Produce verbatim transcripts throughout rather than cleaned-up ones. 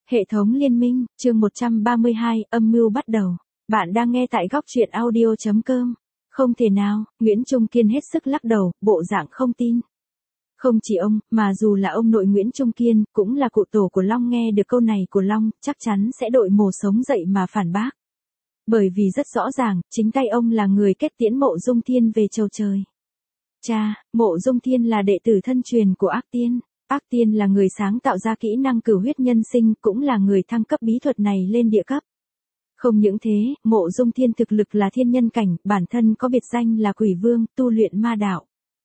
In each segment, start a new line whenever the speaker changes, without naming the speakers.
Hệ thống liên minh, chương một trăm ba mươi hai, âm mưu bắt đầu. Bạn đang nghe tại góc truyện audio chấm com. Không thể nào, Nguyễn Trung Kiên hết sức lắc đầu, bộ dạng không tin. Không chỉ ông, mà dù là ông nội Nguyễn Trung Kiên, cũng là cụ tổ của Long nghe được câu này của Long, chắc chắn sẽ đội mồ sống dậy mà phản bác. Bởi vì rất rõ ràng, chính tay ông là người kết tiễn Mộ Dung Thiên về chầu trời. Cha, Mộ Dung Thiên là đệ tử thân truyền của Ác Tiên. Ác Tiên là người sáng tạo ra kỹ năng cửu huyết nhân sinh, cũng là người thăng cấp bí thuật này lên địa cấp. Không những thế, Mộ Dung Thiên thực lực là thiên nhân cảnh, bản thân có biệt danh là Quỷ Vương, tu luyện ma đạo.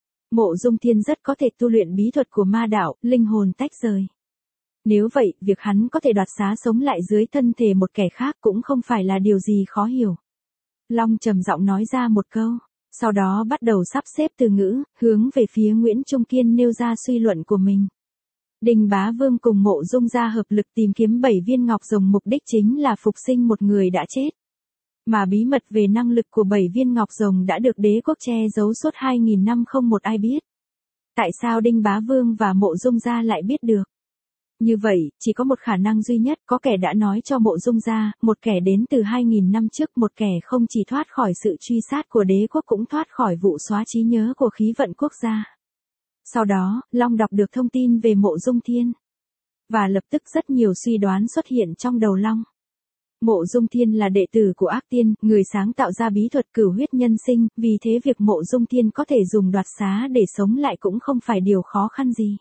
Mộ Dung Thiên rất có thể tu luyện bí thuật của ma đạo, linh hồn tách rời. Nếu vậy, việc hắn có thể đoạt xá sống lại dưới thân thể một kẻ khác cũng không phải là điều gì khó hiểu. Long trầm giọng nói ra một câu, sau đó bắt đầu sắp xếp từ ngữ, hướng về phía Nguyễn Trung Kiên nêu ra suy luận của mình. Đinh Bá Vương cùng Mộ Dung gia hợp lực tìm kiếm bảy viên ngọc rồng, mục đích chính là phục sinh một người đã chết. Mà bí mật về năng lực của bảy viên ngọc rồng đã được đế quốc che giấu suốt hai nghìn năm không một ai biết. Tại sao Đinh Bá Vương và Mộ Dung gia lại biết được? Như vậy, chỉ có một khả năng duy nhất, có kẻ đã nói cho Mộ Dung gia, một kẻ đến từ hai nghìn năm trước, một kẻ không chỉ thoát khỏi sự truy sát của đế quốc cũng thoát khỏi vụ xóa trí nhớ của khí vận quốc gia. Sau đó, Long đọc được thông tin về Mộ Dung Thiên. Và lập tức rất nhiều suy đoán xuất hiện trong đầu Long. Mộ Dung Thiên là đệ tử của Ác Tiên, người sáng tạo ra bí thuật cửu huyết nhân sinh, vì thế việc Mộ Dung Thiên có thể dùng đoạt xá để sống lại cũng không phải điều khó khăn gì.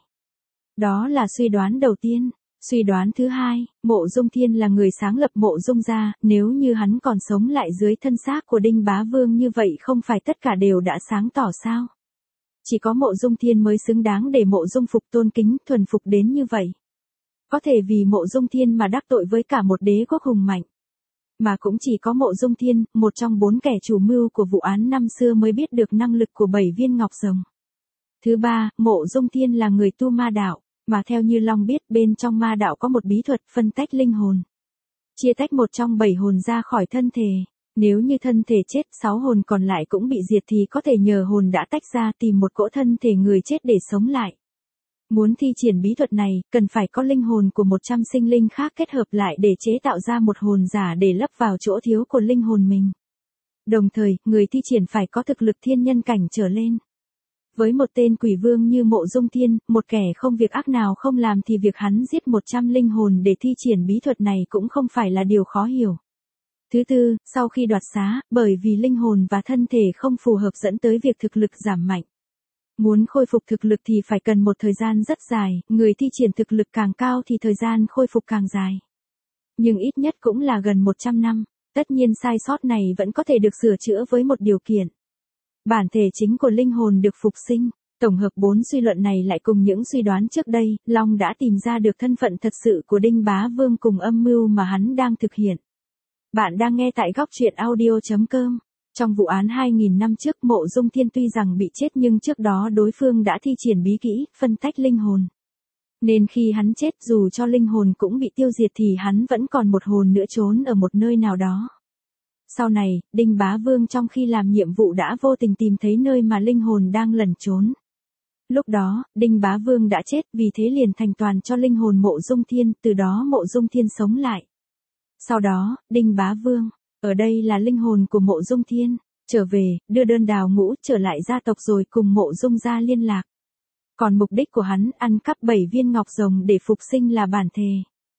Đó là suy đoán đầu tiên. Suy đoán thứ hai, Mộ Dung Thiên là người sáng lập Mộ Dung gia, nếu như hắn còn sống lại dưới thân xác của Đinh Bá Vương như vậy không phải tất cả đều đã sáng tỏ sao? Chỉ có Mộ Dung Thiên mới xứng đáng để Mộ Dung Phục tôn kính, thuần phục đến như vậy. Có thể vì Mộ Dung Thiên mà đắc tội với cả một đế quốc hùng mạnh. Mà cũng chỉ có Mộ Dung Thiên, một trong bốn kẻ chủ mưu của vụ án năm xưa mới biết được năng lực của bảy viên ngọc rồng. Thứ ba, Mộ Dung Thiên là người tu ma đạo, mà theo như Long biết, bên trong ma đạo có một bí thuật phân tách linh hồn. Chia tách một trong bảy hồn ra khỏi thân thể. Nếu như thân thể chết, sáu hồn còn lại cũng bị diệt thì có thể nhờ hồn đã tách ra tìm một cỗ thân thể người chết để sống lại. Muốn thi triển bí thuật này, cần phải có linh hồn của một trăm sinh linh khác kết hợp lại để chế tạo ra một hồn giả để lấp vào chỗ thiếu của linh hồn mình. Đồng thời, người thi triển phải có thực lực thiên nhân cảnh trở lên. Với một tên quỷ vương như Mộ Dung Thiên, một kẻ không việc ác nào không làm thì việc hắn giết một trăm linh hồn để thi triển bí thuật này cũng không phải là điều khó hiểu. Thứ tư, sau khi đoạt xá, bởi vì linh hồn và thân thể không phù hợp dẫn tới việc thực lực giảm mạnh. Muốn khôi phục thực lực thì phải cần một thời gian rất dài, người thi triển thực lực càng cao thì thời gian khôi phục càng dài. Nhưng ít nhất cũng là gần một trăm năm, tất nhiên sai sót này vẫn có thể được sửa chữa với một điều kiện. Bản thể chính của linh hồn được phục sinh. Tổng hợp bốn suy luận này lại cùng những suy đoán trước đây, Long đã tìm ra được thân phận thật sự của Đinh Bá Vương cùng âm mưu mà hắn đang thực hiện. Bạn đang nghe tại góc truyện audio chấm com. Trong vụ án hai nghìn năm trước, Mộ Dung Thiên tuy rằng bị chết nhưng trước đó đối phương đã thi triển bí kỹ, phân tách linh hồn. Nên khi hắn chết dù cho linh hồn cũng bị tiêu diệt thì hắn vẫn còn một hồn nữa trốn ở một nơi nào đó. Sau này, Đinh Bá Vương trong khi làm nhiệm vụ đã vô tình tìm thấy nơi mà linh hồn đang lẩn trốn. Lúc đó, Đinh Bá Vương đã chết, vì thế liền thành toàn cho linh hồn Mộ Dung Thiên, từ đó Mộ Dung Thiên sống lại. Sau đó, Đinh Bá Vương, ở đây là linh hồn của Mộ Dung Thiên, trở về, đưa đơn đào ngũ trở lại gia tộc rồi cùng Mộ Dung gia liên lạc. Còn mục đích của hắn ăn cắp bảy viên ngọc rồng để phục sinh là bản thể.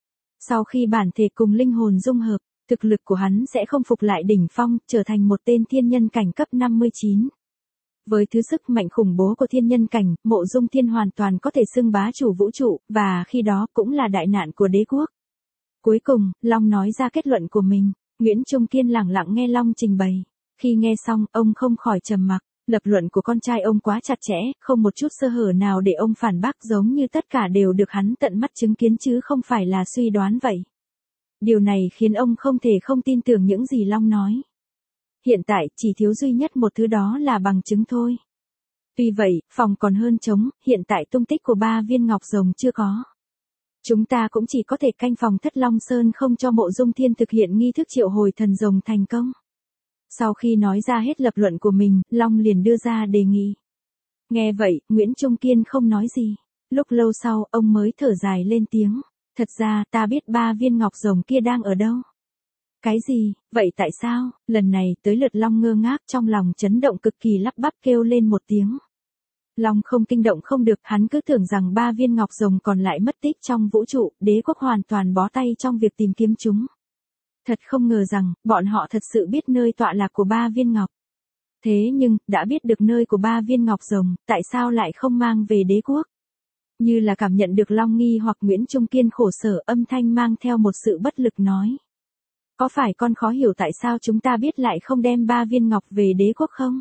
Sau khi bản thể cùng linh hồn dung hợp, thực lực của hắn sẽ không phục lại đỉnh phong, trở thành một tên thiên nhân cảnh cấp năm mươi chín. Với thứ sức mạnh khủng bố của thiên nhân cảnh, Mộ Dung Thiên hoàn toàn có thể xưng bá chủ vũ trụ, và khi đó cũng là đại nạn của đế quốc. Cuối cùng, Long nói ra kết luận của mình. Nguyễn Trung Kiên lẳng lặng nghe Long trình bày. Khi nghe xong, ông không khỏi trầm mặc. Lập luận của con trai ông quá chặt chẽ, không một chút sơ hở nào để ông phản bác, giống như tất cả đều được hắn tận mắt chứng kiến chứ không phải là suy đoán vậy. Điều này khiến ông không thể không tin tưởng những gì Long nói. Hiện tại, chỉ thiếu duy nhất một thứ, đó là bằng chứng thôi. Tuy vậy, phòng còn hơn trống, hiện tại tung tích của ba viên ngọc rồng chưa có. Chúng ta cũng chỉ có thể canh phòng Thất Long Sơn không cho Mộ Dung Thiên thực hiện nghi thức triệu hồi thần rồng thành công. Sau khi nói ra hết lập luận của mình, Long liền đưa ra đề nghị. Nghe vậy, Nguyễn Trung Kiên không nói gì. Lúc lâu sau, ông mới thở dài lên tiếng. Thật ra, ta biết ba viên ngọc rồng kia đang ở đâu. Cái gì, vậy tại sao, lần này tới lượt Long ngơ ngác trong lòng chấn động cực kỳ lắp bắp kêu lên một tiếng. Long không kinh động không được, hắn cứ tưởng rằng ba viên ngọc rồng còn lại mất tích trong vũ trụ, đế quốc hoàn toàn bó tay trong việc tìm kiếm chúng. Thật không ngờ rằng, bọn họ thật sự biết nơi tọa lạc của ba viên ngọc. Thế nhưng, đã biết được nơi của ba viên ngọc rồng, tại sao lại không mang về đế quốc? Như là cảm nhận được Long nghi hoặc Nguyễn Trung Kiên khổ sở, âm thanh mang theo một sự bất lực nói. Có phải con khó hiểu tại sao chúng ta biết lại không đem ba viên ngọc về đế quốc không?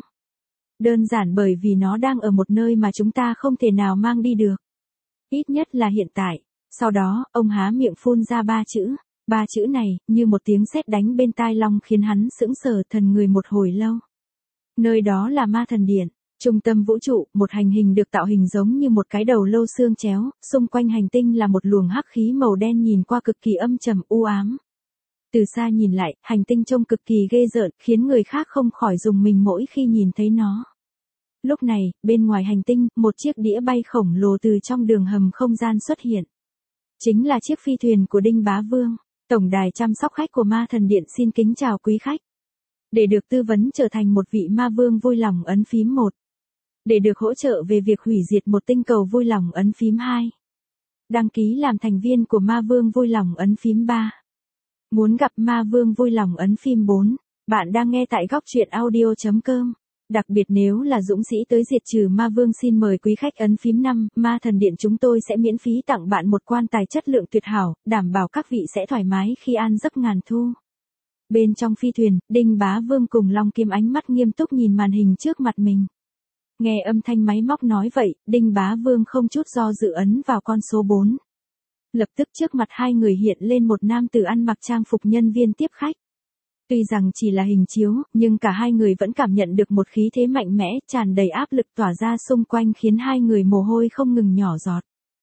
Đơn giản bởi vì nó đang ở một nơi mà chúng ta không thể nào mang đi được. Ít nhất là hiện tại. Sau đó, ông há miệng phun ra ba chữ. Ba chữ này, như một tiếng sét đánh bên tai Long khiến hắn sững sờ thần người một hồi lâu. Nơi đó là Ma Thần Điện, trung tâm vũ trụ, một hành hình được tạo hình giống như một cái đầu lâu xương chéo, xung quanh hành tinh là một luồng hắc khí màu đen nhìn qua cực kỳ âm trầm u ám. Từ xa nhìn lại, hành tinh trông cực kỳ ghê rợn, khiến người khác không khỏi rùng mình mỗi khi nhìn thấy nó. Lúc này, bên ngoài hành tinh, một chiếc đĩa bay khổng lồ từ trong đường hầm không gian xuất hiện. Chính là chiếc phi thuyền của Đinh Bá Vương. Tổng đài chăm sóc khách của Ma Thần Điện xin kính chào quý khách. Để được tư vấn trở thành một vị ma vương vui lòng ấn phím một. Để được hỗ trợ về việc hủy diệt một tinh cầu vui lòng ấn phím hai. Đăng ký làm thành viên của ma vương vui lòng ấn phím ba. Muốn gặp ma vương vui lòng ấn phím bốn. Bạn đang nghe tại góc truyện audio chấm com. Đặc biệt nếu là dũng sĩ tới diệt trừ ma vương xin mời quý khách ấn phím năm. Ma Thần Điện chúng tôi sẽ miễn phí tặng bạn một quan tài chất lượng tuyệt hảo, đảm bảo các vị sẽ thoải mái khi an giấc ngàn thu. Bên trong phi thuyền, Đinh Bá Vương cùng Long Kim ánh mắt nghiêm túc nhìn màn hình trước mặt mình. Nghe âm thanh máy móc nói vậy, Đinh Bá Vương không chút do dự ấn vào con số bốn. Lập tức trước mặt hai người hiện lên một nam tử ăn mặc trang phục nhân viên tiếp khách. Tuy rằng chỉ là hình chiếu, nhưng cả hai người vẫn cảm nhận được một khí thế mạnh mẽ, tràn đầy áp lực tỏa ra xung quanh khiến hai người mồ hôi không ngừng nhỏ giọt.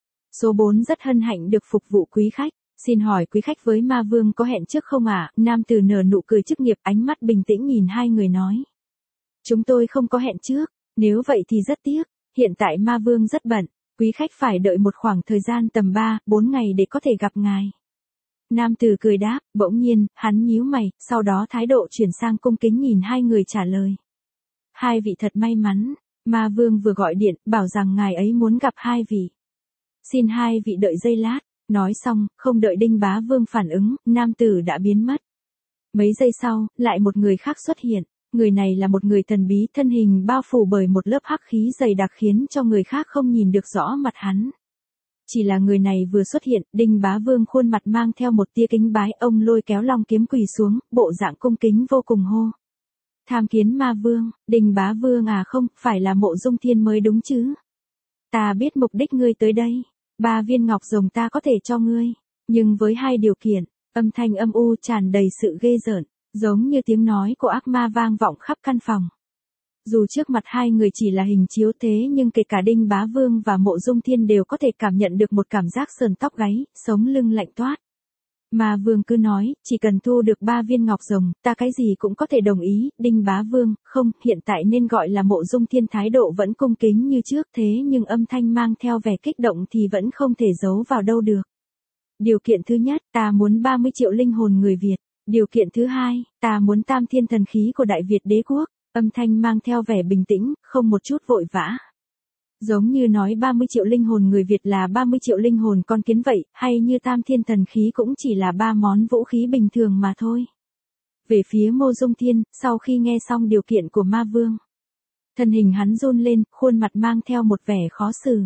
Số bốn rất hân hạnh được phục vụ quý khách. Xin hỏi quý khách với ma vương có hẹn trước không ạ? À? Nam tử nở nụ cười chức nghiệp, ánh mắt bình tĩnh nhìn hai người nói. Chúng tôi không có hẹn trước, nếu vậy thì rất tiếc, hiện tại ma vương rất bận, quý khách phải đợi một khoảng thời gian tầm ba, bốn ngày để có thể gặp ngài. Nam tử cười đáp, bỗng nhiên, hắn nhíu mày, sau đó thái độ chuyển sang cung kính nhìn hai người trả lời. Hai vị thật may mắn, ma vương vừa gọi điện, bảo rằng ngài ấy muốn gặp hai vị. Xin hai vị đợi giây lát. Nói xong, không đợi Đinh Bá Vương phản ứng, nam tử đã biến mất. Mấy giây sau, lại một người khác xuất hiện. Người này là một người thần bí, thân hình bao phủ bởi một lớp hắc khí dày đặc khiến cho người khác không nhìn được rõ mặt hắn. Chỉ là người này vừa xuất hiện, Đinh Bá Vương khuôn mặt mang theo một tia kính bái, ông lôi kéo Long kiếm quỳ xuống, bộ dạng cung kính vô cùng hô. Tham kiến ma vương, Đinh Bá Vương à không, phải là Mộ Dung Thiên mới đúng chứ. Ta biết mục đích ngươi tới đây. Ba viên ngọc rồng ta có thể cho ngươi, nhưng với hai điều kiện. Âm thanh âm u tràn đầy sự ghê rợn, giống như tiếng nói của ác ma vang vọng khắp căn phòng. Dù trước mặt hai người chỉ là hình chiếu thế nhưng kể cả Đinh Bá Vương và Mộ Dung Thiên đều có thể cảm nhận được một cảm giác sờn tóc gáy, sống lưng lạnh toát. Ma Vương cứ nói, chỉ cần thu được ba viên ngọc rồng, ta cái gì cũng có thể đồng ý. Đinh Bá Vương, không, hiện tại nên gọi là Mộ Dung Thiên, thái độ vẫn cung kính như trước thế nhưng âm thanh mang theo vẻ kích động thì vẫn không thể giấu vào đâu được. Điều kiện thứ nhất, ta muốn ba mươi triệu linh hồn người Việt. Điều kiện thứ hai, ta muốn tam thiên thần khí của Đại Việt đế quốc. Âm thanh mang theo vẻ bình tĩnh, không một chút vội vã. Giống như nói ba mươi triệu linh hồn người Việt là ba mươi triệu linh hồn con kiến vậy, hay như tam thiên thần khí cũng chỉ là ba món vũ khí bình thường mà thôi. Về phía Mộ Dung Thiên, sau khi nghe xong điều kiện của ma vương, thân hình hắn run lên, khuôn mặt mang theo một vẻ khó xử.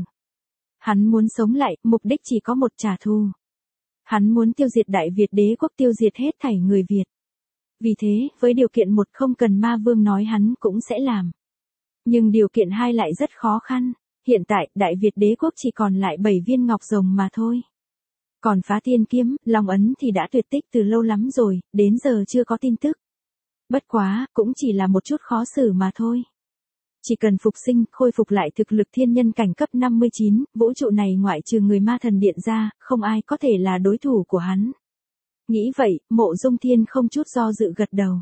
Hắn muốn sống lại, mục đích chỉ có một, trả thù. Hắn muốn tiêu diệt Đại Việt đế quốc, tiêu diệt hết thảy người Việt. Vì thế, với điều kiện một không cần ma vương nói hắn cũng sẽ làm. Nhưng điều kiện hai lại rất khó khăn. Hiện tại, Đại Việt đế quốc chỉ còn lại bảy viên ngọc rồng mà thôi. Còn phá thiên kiếm, Long ấn thì đã tuyệt tích từ lâu lắm rồi, đến giờ chưa có tin tức. Bất quá, cũng chỉ là một chút khó xử mà thôi. Chỉ cần phục sinh, khôi phục lại thực lực thiên nhân cảnh cấp năm mươi chín, vũ trụ này ngoại trừ người ma thần điện ra, không ai có thể là đối thủ của hắn. Nghĩ vậy, Mộ Dung Thiên không chút do dự gật đầu.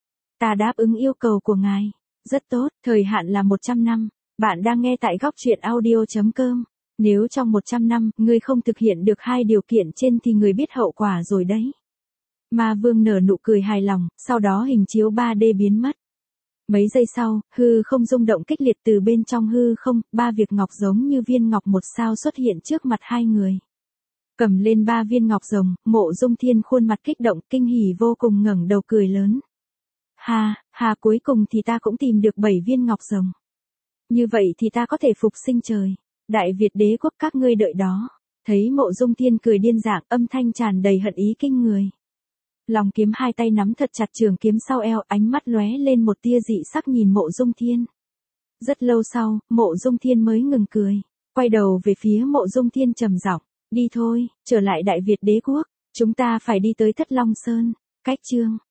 Ta đáp ứng yêu cầu của ngài. Rất tốt, thời hạn là một trăm năm. Bạn đang nghe tại góc truyện audio chấm com. Nếu trong một trăm năm, ngươi không thực hiện được hai điều kiện trên thì người biết hậu quả rồi đấy. Ma vương nở nụ cười hài lòng, sau đó hình chiếu ba D biến mất. Mấy giây sau, hư không rung động kịch liệt từ bên trong hư không, ba việc ngọc giống như viên ngọc một sao xuất hiện trước mặt hai người. Cầm lên ba viên ngọc rồng, Mộ Dung Thiên khuôn mặt kích động, kinh hỉ vô cùng ngẩng đầu cười lớn. Ha, ha cuối cùng thì ta cũng tìm được bảy viên ngọc rồng. Như vậy thì ta có thể phục sinh trời. Đại Việt đế quốc các ngươi đợi đó. Thấy Mộ Dung Thiên cười điên dạng, âm thanh tràn đầy hận ý kinh người. Lòng kiếm hai tay nắm thật chặt trường kiếm sau eo, ánh mắt lóe lên một tia dị sắc nhìn Mộ Dung Thiên. Rất lâu sau, Mộ Dung Thiên mới ngừng cười, quay đầu về phía Mộ Dung Thiên trầm giọng, đi thôi, trở lại Đại Việt đế quốc, chúng ta phải đi tới Thất Long Sơn. Cách chương